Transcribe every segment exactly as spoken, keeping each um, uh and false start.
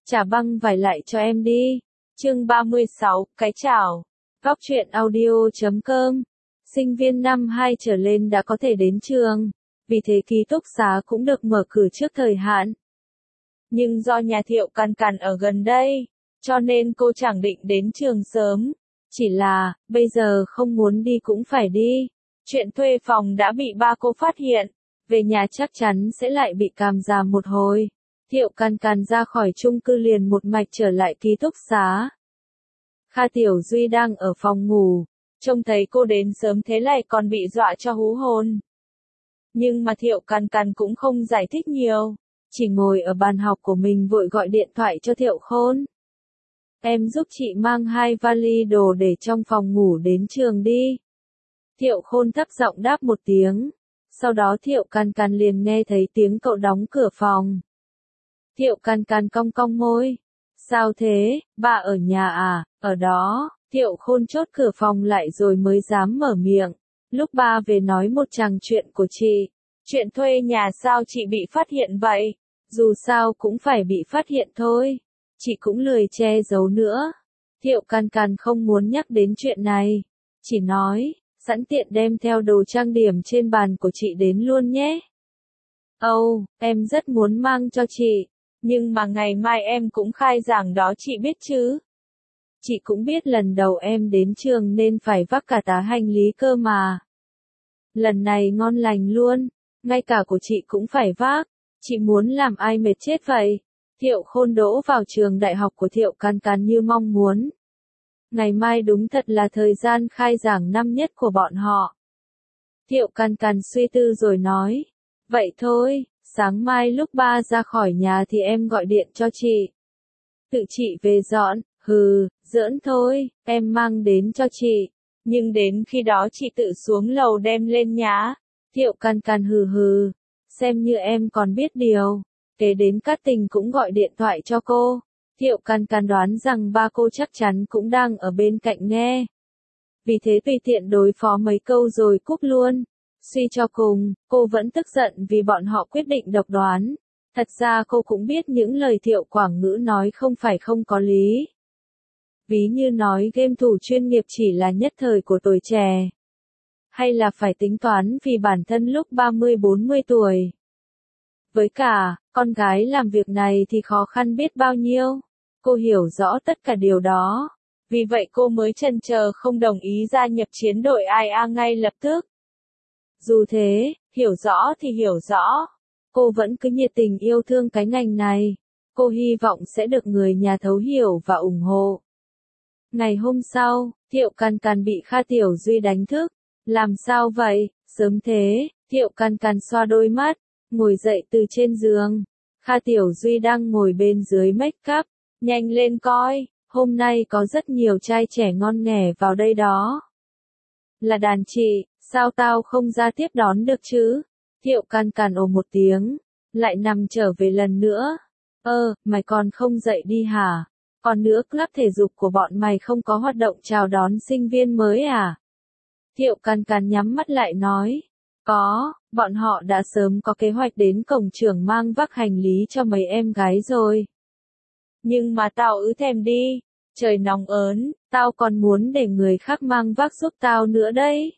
Trả băng vải lại cho em đi. Chương ba mươi sáu, cái chảo. Góc truyện audio chấm com. Sinh viên năm hai trở lên đã có thể đến trường, vì thế ký túc xá cũng được mở cửa trước thời hạn. Nhưng do nhà Thiệu Càn Càn ở gần đây, cho nên cô chẳng định đến trường sớm. Chỉ là, bây giờ không muốn đi cũng phải đi. Chuyện thuê phòng đã bị ba cô phát hiện, về nhà chắc chắn sẽ lại bị càm ràm một hồi. Thiệu Càn Càn ra khỏi chung cư liền một mạch trở lại ký túc xá. Kha Tiểu Duy đang ở phòng ngủ, trông thấy cô đến sớm thế lại còn bị dọa cho hú hồn. Nhưng mà Thiệu Càn Càn cũng không giải thích nhiều, chỉ ngồi ở bàn học của mình vội gọi điện thoại cho Thiệu Khôn. Em giúp chị mang hai vali đồ để trong phòng ngủ đến trường đi. Thiệu Khôn thấp giọng đáp một tiếng, sau đó Thiệu Càn Càn liền nghe thấy tiếng cậu đóng cửa phòng. Thiệu Càn Càn cong cong môi. Sao thế, ba ở nhà à, ở đó. Thiệu Khôn chốt cửa phòng lại rồi mới dám mở miệng. Lúc ba về nói một chàng chuyện của chị. Chuyện thuê nhà sao chị bị phát hiện vậy? Dù sao cũng phải bị phát hiện thôi. Chị cũng lười che giấu nữa. Thiệu Càn Càn không muốn nhắc đến chuyện này. Chỉ nói, sẵn tiện đem theo đồ trang điểm trên bàn của chị đến luôn nhé. Âu, oh, em rất muốn mang cho chị. Nhưng mà ngày mai em cũng khai giảng đó chị biết chứ. Chị cũng biết lần đầu em đến trường nên phải vác cả tá hành lý cơ mà. Lần này ngon lành luôn, ngay cả của chị cũng phải vác. Chị muốn làm ai mệt chết vậy. Thiệu Khôn đỗ vào trường đại học của Thiệu Càn Càn như mong muốn. Ngày mai đúng thật là thời gian khai giảng năm nhất của bọn họ. Thiệu Càn Càn suy tư rồi nói. Vậy thôi, sáng mai lúc ba ra khỏi nhà thì em gọi điện cho chị. Tự chị về dọn, hừ, giỡn thôi, em mang đến cho chị. Nhưng đến khi đó chị tự xuống lầu đem lên nhá. Thiệu Càn Càn hừ hừ, xem như em còn biết điều. Kế đến Cát Tình cũng gọi điện thoại cho cô. Thiệu Càn Càn đoán rằng ba cô chắc chắn cũng đang ở bên cạnh nghe. Vì thế tùy tiện đối phó mấy câu rồi cúp luôn. Suy cho cùng, cô vẫn tức giận vì bọn họ quyết định độc đoán. Thật ra cô cũng biết những lời Thiệu Quảng Ngữ nói không phải không có lý. Ví như nói game thủ chuyên nghiệp chỉ là nhất thời của tuổi trẻ. Hay là phải tính toán vì bản thân lúc ba mươi bốn mươi tuổi. Với cả, con gái làm việc này thì khó khăn biết bao nhiêu. Cô hiểu rõ tất cả điều đó. Vì vậy cô mới chần chờ không đồng ý gia nhập chiến đội i a ngay lập tức. Dù thế, hiểu rõ thì hiểu rõ. Cô vẫn cứ nhiệt tình yêu thương cái ngành này. Cô hy vọng sẽ được người nhà thấu hiểu và ủng hộ. Ngày hôm sau, Thiệu Càn Càn bị Kha Tiểu Duy đánh thức. Làm sao vậy, sớm thế, Thiệu Càn Càn xoa đôi mắt, ngồi dậy từ trên giường. Kha Tiểu Duy đang ngồi bên dưới make up. Nhanh lên coi, hôm nay có rất nhiều trai trẻ ngon nghẻ vào đây đó. Là đàn chị, sao tao không ra tiếp đón được chứ? Thiệu Càn Càn ồ một tiếng, lại nằm trở về lần nữa. Ơ, mày còn không dậy đi hả? Còn nữa club thể dục của bọn mày không có hoạt động chào đón sinh viên mới à? Thiệu Càn Càn nhắm mắt lại nói. Có, bọn họ đã sớm có kế hoạch đến cổng trường mang vác hành lý cho mấy em gái rồi. Nhưng mà tao ứ thèm đi, trời nóng ớn, tao còn muốn để người khác mang vác giúp tao nữa đấy.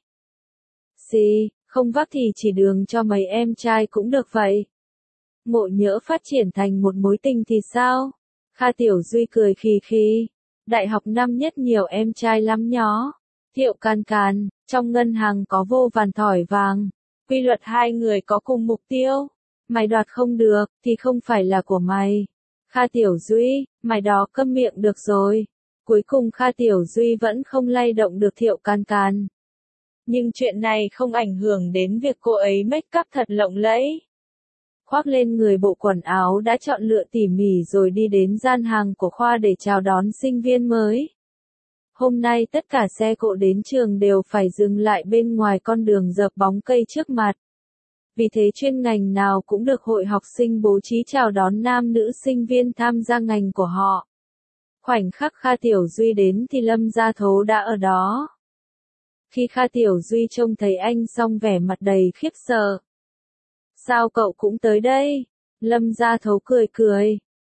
Xì, không vác thì chỉ đường cho mấy em trai cũng được vậy. Ngộ nhỡ phát triển thành một mối tình thì sao? Kha Tiểu Duy cười khì khì. Đại học năm nhất nhiều em trai lắm nhó. Thiệu Càn Càn, trong ngân hàng có vô vàn thỏi vàng. Quy luật hai người có cùng mục tiêu. Mày đoạt không được, thì không phải là của mày. Kha Tiểu Duy, mày đó câm miệng được rồi. Cuối cùng Kha Tiểu Duy vẫn không lay động được Thiệu Càn Càn. Nhưng chuyện này không ảnh hưởng đến việc cô ấy make up thật lộng lẫy. Khoác lên người bộ quần áo đã chọn lựa tỉ mỉ rồi đi đến gian hàng của khoa để chào đón sinh viên mới. Hôm nay tất cả xe cộ đến trường đều phải dừng lại bên ngoài con đường dợp bóng cây trước mặt. Vì thế chuyên ngành nào cũng được hội học sinh bố trí chào đón nam nữ sinh viên tham gia ngành của họ. Khoảnh khắc Kha Tiểu Duy đến thì Lâm Gia Thố đã ở đó. Khi Kha Tiểu Duy trông thấy anh xong vẻ mặt đầy khiếp sợ. Sao cậu cũng tới đây? Lâm Gia Thố cười cười.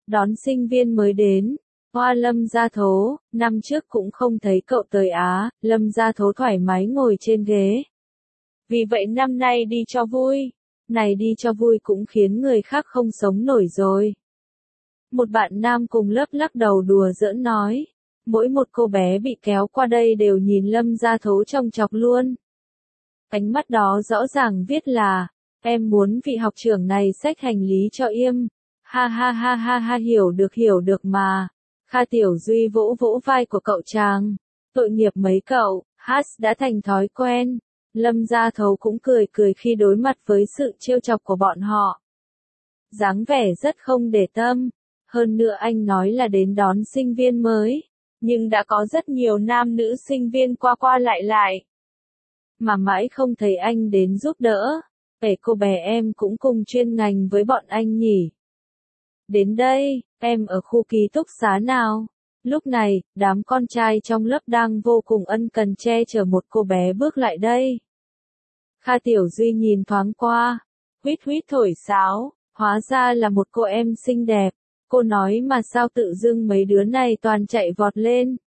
Đón sinh viên mới đến. Hoa Lâm Gia Thố, năm trước cũng không thấy cậu tới á, Lâm Gia Thố thoải mái ngồi trên ghế. Vì vậy năm nay đi cho vui. Này đi cho vui cũng khiến người khác không sống nổi rồi. Một bạn nam cùng lớp lắc đầu đùa giỡn nói. Mỗi một cô bé bị kéo qua đây đều nhìn Lâm Gia Thố trông chọc luôn. Ánh mắt đó rõ ràng viết là, em muốn vị học trưởng này xách hành lý cho im. Ha ha ha ha ha hiểu được hiểu được mà. Kha Tiểu Duy vỗ vỗ vai của cậu chàng. Tội nghiệp mấy cậu, hát đã thành thói quen. Lâm Gia Thố cũng cười cười khi đối mặt với sự trêu chọc của bọn họ. Dáng vẻ rất không để tâm. Hơn nữa anh nói là đến đón sinh viên mới. Nhưng đã có rất nhiều nam nữ sinh viên qua qua lại lại. Mà mãi không thấy anh đến giúp đỡ. Để cô bé em cũng cùng chuyên ngành với bọn anh nhỉ. Đến đây, em ở khu ký túc xá nào? Lúc này, đám con trai trong lớp đang vô cùng ân cần che chở một cô bé bước lại đây. Kha Tiểu Duy nhìn thoáng qua, huýt huýt thổi sáo, hóa ra là một cô em xinh đẹp. Cô nói mà sao tự dưng mấy đứa này toàn chạy vọt lên.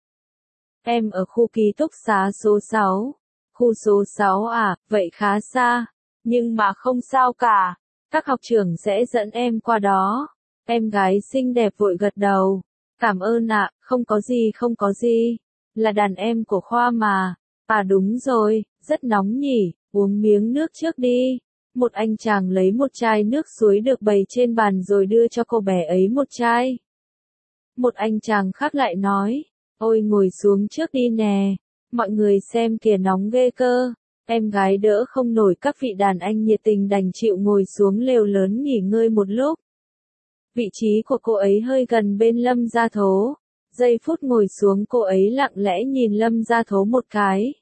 Em ở khu ký túc xá số sáu. Khu số sáu à, vậy khá xa. Nhưng mà không sao cả. Các học trưởng sẽ dẫn em qua đó. Em gái xinh đẹp vội gật đầu. Cảm ơn ạ, không có gì không có gì. Là đàn em của khoa mà. À đúng rồi, rất nóng nhỉ, uống miếng nước trước đi. Một anh chàng lấy một chai nước suối được bày trên bàn rồi đưa cho cô bé ấy một chai. Một anh chàng khác lại nói, ôi ngồi xuống trước đi nè, mọi người xem kìa nóng ghê cơ. Em gái đỡ không nổi các vị đàn anh nhiệt tình đành chịu ngồi xuống lều lớn nghỉ ngơi một lúc. Vị trí của cô ấy hơi gần bên Lâm Gia Thố. Giây phút ngồi xuống cô ấy lặng lẽ nhìn Lâm Gia Thố một cái.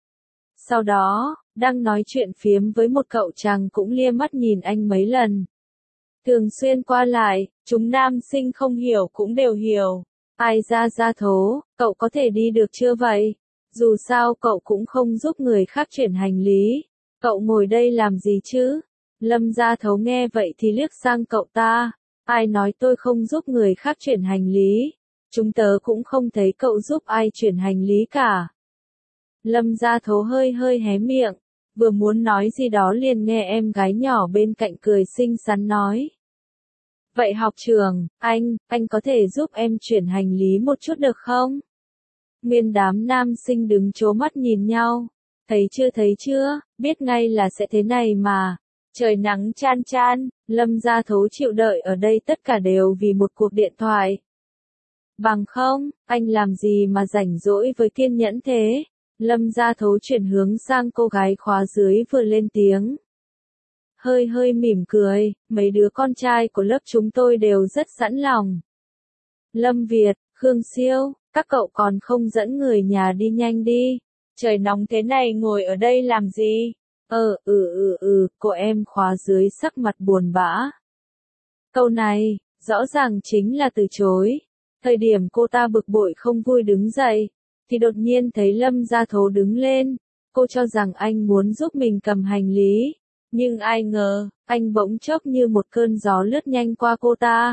Sau đó, đang nói chuyện phiếm với một cậu chàng cũng lia mắt nhìn anh mấy lần. Thường xuyên qua lại, chúng nam sinh không hiểu cũng đều hiểu. Ai ra Gia Thố, cậu có thể đi được chưa vậy? Dù sao cậu cũng không giúp người khác chuyển hành lý. Cậu ngồi đây làm gì chứ? Lâm Gia Thố nghe vậy thì liếc sang cậu ta. Ai nói tôi không giúp người khác chuyển hành lý? Chúng tớ cũng không thấy cậu giúp ai chuyển hành lý cả. Lâm Gia Thố hơi hơi hé miệng, vừa muốn nói gì đó liền nghe em gái nhỏ bên cạnh cười xinh xắn nói. Vậy học trưởng, anh, anh có thể giúp em chuyển hành lý một chút được không? Nguyên đám nam sinh đứng trố mắt nhìn nhau. Thấy chưa thấy chưa, biết ngay là sẽ thế này mà. Trời nắng chan chan, Lâm Gia Thố chịu đợi ở đây tất cả đều vì một cuộc điện thoại. Bằng không, anh làm gì mà rảnh rỗi với kiên nhẫn thế? Lâm Gia Thố chuyển hướng sang cô gái khóa dưới vừa lên tiếng. Hơi hơi mỉm cười, mấy đứa con trai của lớp chúng tôi đều rất sẵn lòng. Lâm Việt, Khương Siêu, các cậu còn không dẫn người nhà đi nhanh đi. Trời nóng thế này ngồi ở đây làm gì? Ờ, ừ ừ ừ, cô em khóa dưới sắc mặt buồn bã. Câu này, rõ ràng chính là từ chối. Thời điểm cô ta bực bội không vui đứng dậy, thì đột nhiên thấy Lâm Gia Thố đứng lên. Cô cho rằng anh muốn giúp mình cầm hành lý. Nhưng ai ngờ, anh bỗng chốc như một cơn gió lướt nhanh qua cô ta.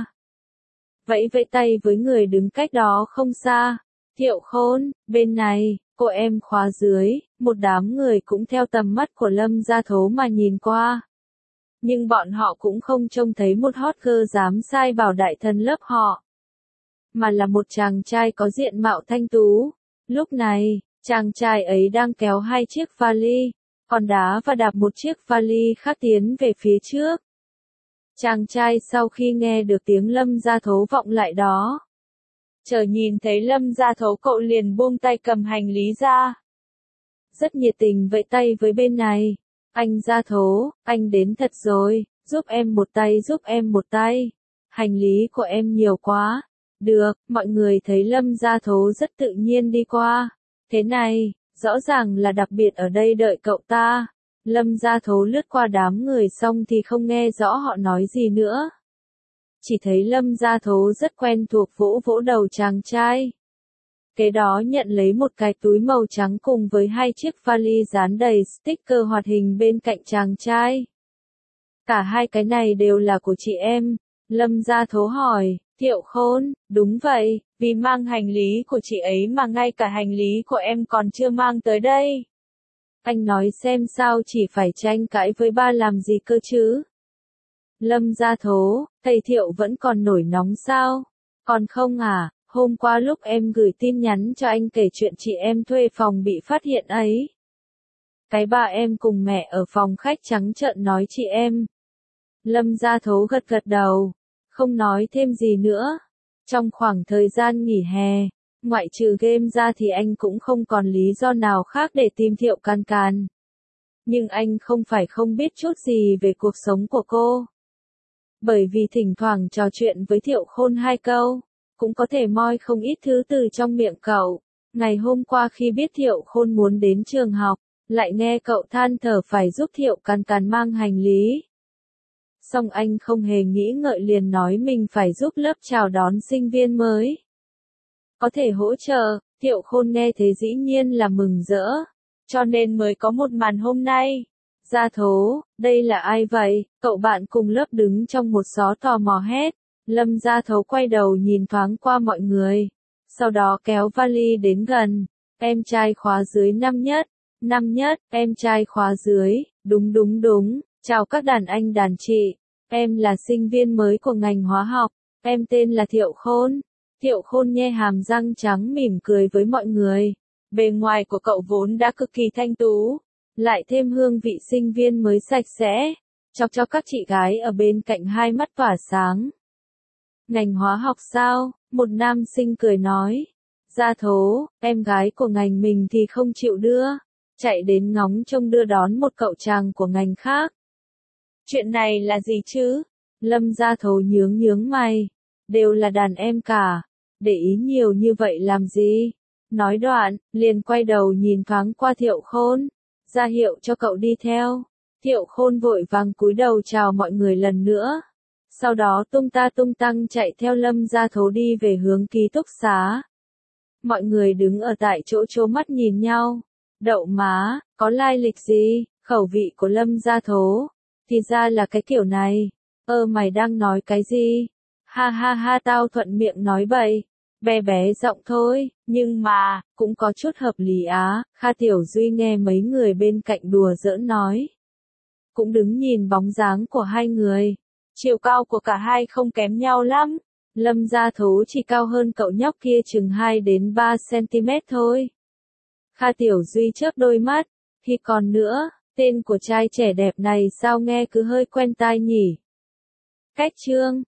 Vẫy vẫy tay với người đứng cách đó không xa. Thiệu Khôn, bên này, cô em khóa dưới, một đám người cũng theo tầm mắt của Lâm Gia Thố mà nhìn qua. Nhưng bọn họ cũng không trông thấy một hot girl dám sai bảo đại thần lớp họ. Mà là một chàng trai có diện mạo thanh tú. Lúc này, chàng trai ấy đang kéo hai chiếc vali, còn đá và đạp một chiếc vali khác tiến về phía trước. Chàng trai sau khi nghe được tiếng Lâm Gia Thố vọng lại đó. Chờ nhìn thấy Lâm Gia Thố cậu liền buông tay cầm hành lý ra. Rất nhiệt tình vẫy tay với bên này. Anh Gia Thố, anh đến thật rồi, giúp em một tay giúp em một tay. Hành lý của em nhiều quá. Được, mọi người thấy Lâm Gia Thố rất tự nhiên đi qua. Thế này, rõ ràng là đặc biệt ở đây đợi cậu ta. Lâm Gia Thố lướt qua đám người xong thì không nghe rõ họ nói gì nữa. Chỉ thấy Lâm Gia Thố rất quen thuộc vỗ vỗ đầu chàng trai. Kế đó nhận lấy một cái túi màu trắng cùng với hai chiếc vali dán đầy sticker hoạt hình bên cạnh chàng trai. Cả hai cái này đều là của chị em. Lâm Gia Thố hỏi, Thiệu Khôn, đúng vậy, vì mang hành lý của chị ấy mà ngay cả hành lý của em còn chưa mang tới đây. Anh nói xem sao chỉ phải tranh cãi với ba làm gì cơ chứ? Lâm Gia Thố, thầy Thiệu vẫn còn nổi nóng sao? Còn không à, hôm qua lúc em gửi tin nhắn cho anh kể chuyện chị em thuê phòng bị phát hiện ấy. Cái bà em cùng mẹ ở phòng khách trắng trợn nói chị em. Lâm Gia Thố gật gật đầu, không nói thêm gì nữa. Trong khoảng thời gian nghỉ hè, ngoại trừ game ra thì anh cũng không còn lý do nào khác để tìm Thiệu Can Can. Nhưng anh không phải không biết chút gì về cuộc sống của cô. Bởi vì thỉnh thoảng trò chuyện với Thiệu Khôn hai câu, cũng có thể moi không ít thứ từ trong miệng cậu. Ngày hôm qua khi biết Thiệu Khôn muốn đến trường học, lại nghe cậu than thở phải giúp Thiệu Can Can mang hành lý. Xong anh không hề nghĩ ngợi liền nói mình phải giúp lớp chào đón sinh viên mới. Có thể hỗ trợ, Thiệu Khôn nghe thế dĩ nhiên là mừng rỡ, cho nên mới có một màn hôm nay. Gia Thố, đây là ai vậy? Cậu bạn cùng lớp đứng trong một xó tò mò hét. Lâm Gia Thố quay đầu nhìn thoáng qua mọi người, sau đó kéo vali đến gần. Em trai khóa dưới năm nhất, năm nhất, em trai khóa dưới, đúng đúng đúng, chào các đàn anh đàn chị. Em là sinh viên mới của ngành hóa học, em tên là Thiệu Khôn. Thiệu Khôn nhe hàm răng trắng mỉm cười với mọi người. Bề ngoài của cậu vốn đã cực kỳ thanh tú, lại thêm hương vị sinh viên mới sạch sẽ, chọc cho các chị gái ở bên cạnh hai mắt tỏa sáng. Ngành hóa học sao? Một nam sinh cười nói. Gia Thố, em gái của ngành mình thì không chịu đưa, chạy đến ngóng trông đưa đón một cậu chàng của ngành khác. Chuyện này là gì chứ? Lâm Gia Thố nhướng nhướng mày. Đều là đàn em cả, để ý nhiều như vậy làm gì? Nói đoạn, liền quay đầu nhìn thoáng qua Thiệu Khôn, ra hiệu cho cậu đi theo. Thiệu Khôn vội vàng cúi đầu chào mọi người lần nữa. Sau đó tung ta tung tăng chạy theo Lâm Gia Thố đi về hướng ký túc xá. Mọi người đứng ở tại chỗ trố mắt nhìn nhau. Đậu má, có lai lịch gì? Khẩu vị của Lâm Gia Thố thì ra là cái kiểu này. Ơ mày đang nói cái gì? Ha ha ha, tao thuận miệng nói bậy. Bé bé giọng thôi, nhưng mà, cũng có chút hợp lý á. Kha Tiểu Duy nghe mấy người bên cạnh đùa giỡn nói. Cũng đứng nhìn bóng dáng của hai người. Chiều cao của cả hai không kém nhau lắm. Lâm Gia Thố chỉ cao hơn cậu nhóc kia chừng hai đến ba xăng-ti-mét thôi. Kha Tiểu Duy chớp đôi mắt. Thì còn nữa, tên của trai trẻ đẹp này sao nghe cứ hơi quen tai nhỉ? Cách chương